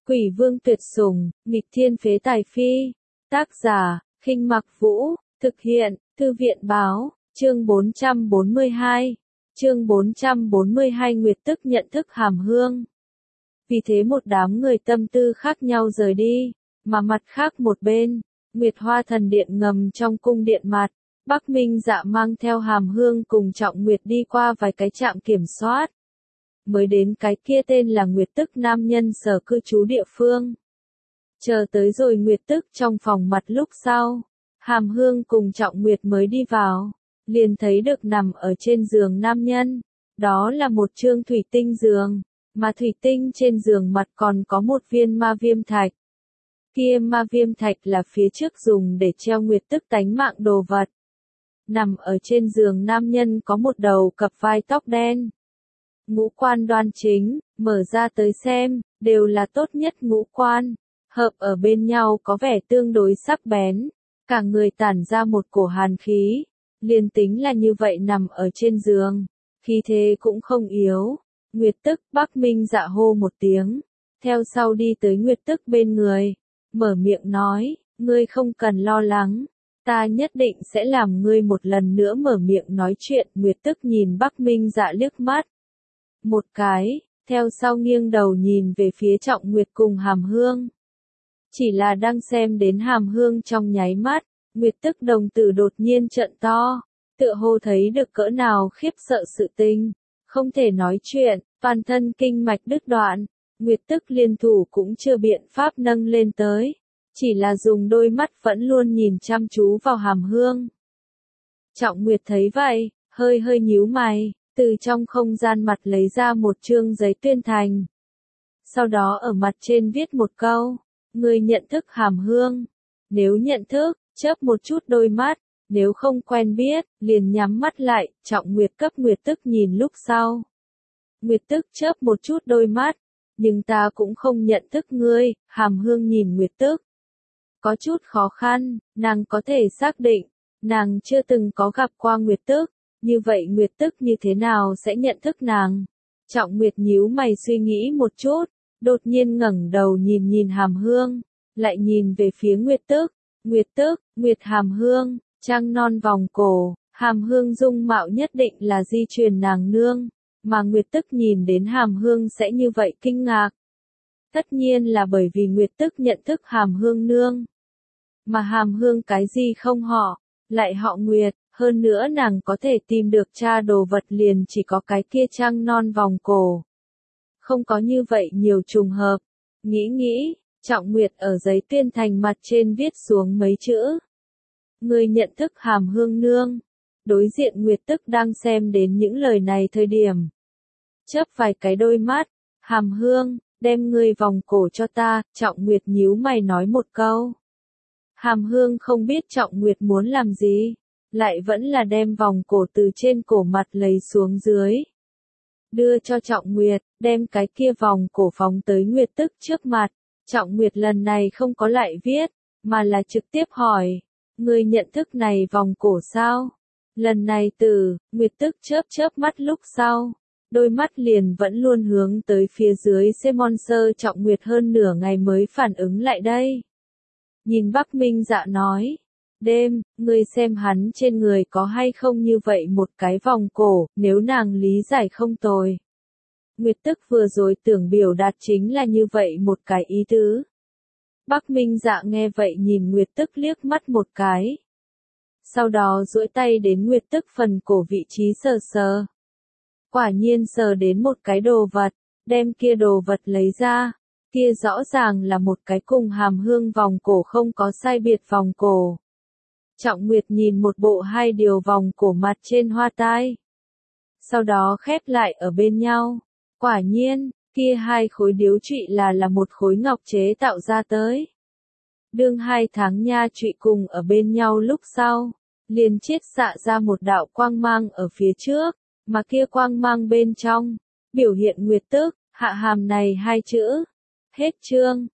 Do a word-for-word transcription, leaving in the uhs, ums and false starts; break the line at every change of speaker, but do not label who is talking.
Quỷ vương tuyệt sủng, nghịch thiên phế tài phi. Tác giả, Khinh Mặc Vũ, thực hiện, Thư viện báo, chương bốn trăm bốn mươi hai. Chương bốn trăm bốn mươi hai Nguyệt Tức nhận thức hàm hương. Vì thế một đám người tâm tư khác nhau rời đi, mà mặt khác một bên, Nguyệt Hoa thần điện ngầm trong cung điện mặt, Bắc Minh Dạ mang theo hàm hương cùng Trọng Nguyệt đi qua vài cái trạm kiểm soát. Mới đến cái kia tên là Nguyệt Tức nam nhân sở cư trú địa phương. Chờ tới rồi Nguyệt Tức trong phòng mặt lúc sau, hàm hương cùng Trọng Nguyệt mới đi vào, liền thấy được nằm ở trên giường nam nhân, đó là một trương thủy tinh giường, mà thủy tinh trên giường mặt còn có một viên ma viêm thạch. Kia ma viêm thạch là phía trước dùng để treo Nguyệt Tức tánh mạng đồ vật. Nằm ở trên giường nam nhân có một đầu cặp vai tóc đen. Ngũ quan đoan chính, mở ra tới xem, đều là tốt nhất ngũ quan, hợp ở bên nhau có vẻ tương đối sắc bén, cả người tản ra một cổ hàn khí, liền tính là như vậy nằm ở trên giường, khí thế cũng không yếu. Nguyệt Tức Bắc Minh Dạ hô một tiếng, theo sau đi tới Nguyệt Tức bên người, mở miệng nói, ngươi không cần lo lắng, ta nhất định sẽ làm ngươi một lần nữa mở miệng nói chuyện. Nguyệt Tức nhìn Bắc Minh Dạ liếc mắt một cái, theo sau nghiêng đầu nhìn về phía Trọng Nguyệt cùng hàm hương. Chỉ là đang xem đến hàm hương trong nháy mắt, Nguyệt Tức đồng tử đột nhiên trợn to, tựa hồ thấy được cỡ nào khiếp sợ sự tình, không thể nói chuyện, toàn thân kinh mạch đứt đoạn, Nguyệt Tức liên thủ cũng chưa biện pháp nâng lên tới, chỉ là dùng đôi mắt vẫn luôn nhìn chăm chú vào hàm hương. Trọng Nguyệt thấy vậy, hơi hơi nhíu mày, từ trong không gian mặt lấy ra một chương giấy tuyên thành. Sau đó ở mặt trên viết một câu, ngươi nhận thức hàm hương. Nếu nhận thức, chớp một chút đôi mắt, nếu không quen biết, liền nhắm mắt lại. Trọng Nguyệt cấp Nguyệt Tức nhìn lúc sau. Nguyệt Tức chớp một chút đôi mắt, nhưng ta cũng không nhận thức ngươi. Hàm hương nhìn Nguyệt Tức, có chút khó khăn, nàng có thể xác định, nàng chưa từng có gặp qua Nguyệt Tức. Như vậy Nguyệt Tức như thế nào sẽ nhận thức nàng? Trọng Nguyệt nhíu mày suy nghĩ một chút, đột nhiên ngẩng đầu nhìn nhìn hàm hương, lại nhìn về phía Nguyệt Tức. Nguyệt Tức, Nguyệt hàm hương, trăng non vòng cổ, hàm hương dung mạo nhất định là di truyền nàng nương, mà Nguyệt Tức nhìn đến hàm hương sẽ như vậy kinh ngạc. Tất nhiên là bởi vì Nguyệt Tức nhận thức hàm hương nương. Mà hàm hương cái gì không họ, lại họ Nguyệt. Hơn nữa nàng có thể tìm được tra đồ vật liền chỉ có cái kia trăng non vòng cổ. Không có như vậy nhiều trùng hợp. Nghĩ nghĩ, Trọng Nguyệt ở giấy tuyên thành mặt trên viết xuống mấy chữ. Ngươi nhận thức hàm hương nương. Đối diện Nguyệt Tức đang xem đến những lời này thời điểm. Chớp vài cái đôi mắt, hàm hương, đem ngươi vòng cổ cho ta. Trọng Nguyệt nhíu mày nói một câu. Hàm hương không biết Trọng Nguyệt muốn làm gì, lại vẫn là đem vòng cổ từ trên cổ mặt lấy xuống dưới. Đưa cho Trọng Nguyệt, đem cái kia vòng cổ phóng tới Nguyệt Tức trước mặt. Trọng Nguyệt lần này không có lại viết, mà là trực tiếp hỏi, ngươi nhận thức này vòng cổ sao? Lần này từ, Nguyệt Tức chớp chớp mắt lúc sau, đôi mắt liền vẫn luôn hướng tới phía dưới Semonser. Trọng Nguyệt hơn nửa ngày mới phản ứng lại đây. Nhìn Bắc Minh Dạ nói, đêm, ngươi xem hắn trên người có hay không như vậy một cái vòng cổ, nếu nàng lý giải không tồi. Nguyệt Tức vừa rồi tưởng biểu đạt chính là như vậy một cái ý tứ. Bắc Minh Dạ nghe vậy nhìn Nguyệt Tức liếc mắt một cái. Sau đó duỗi tay đến Nguyệt Tức phần cổ vị trí sờ sờ. Quả nhiên sờ đến một cái đồ vật, đem kia đồ vật lấy ra. Kia rõ ràng là một cái cùng hàm hương vòng cổ không có sai biệt vòng cổ. Trọng Nguyệt nhìn một bộ hai điều vòng cổ mặt trên hoa tai. Sau đó khép lại ở bên nhau. Quả nhiên, kia hai khối điếu trụy là là một khối ngọc chế tạo ra tới. Đương hai tháng nha trụy cùng ở bên nhau lúc sau, liền chiết xạ ra một đạo quang mang ở phía trước, mà kia quang mang bên trong, biểu hiện Nguyệt Tức, hạ hàm này hai chữ. Hết chương.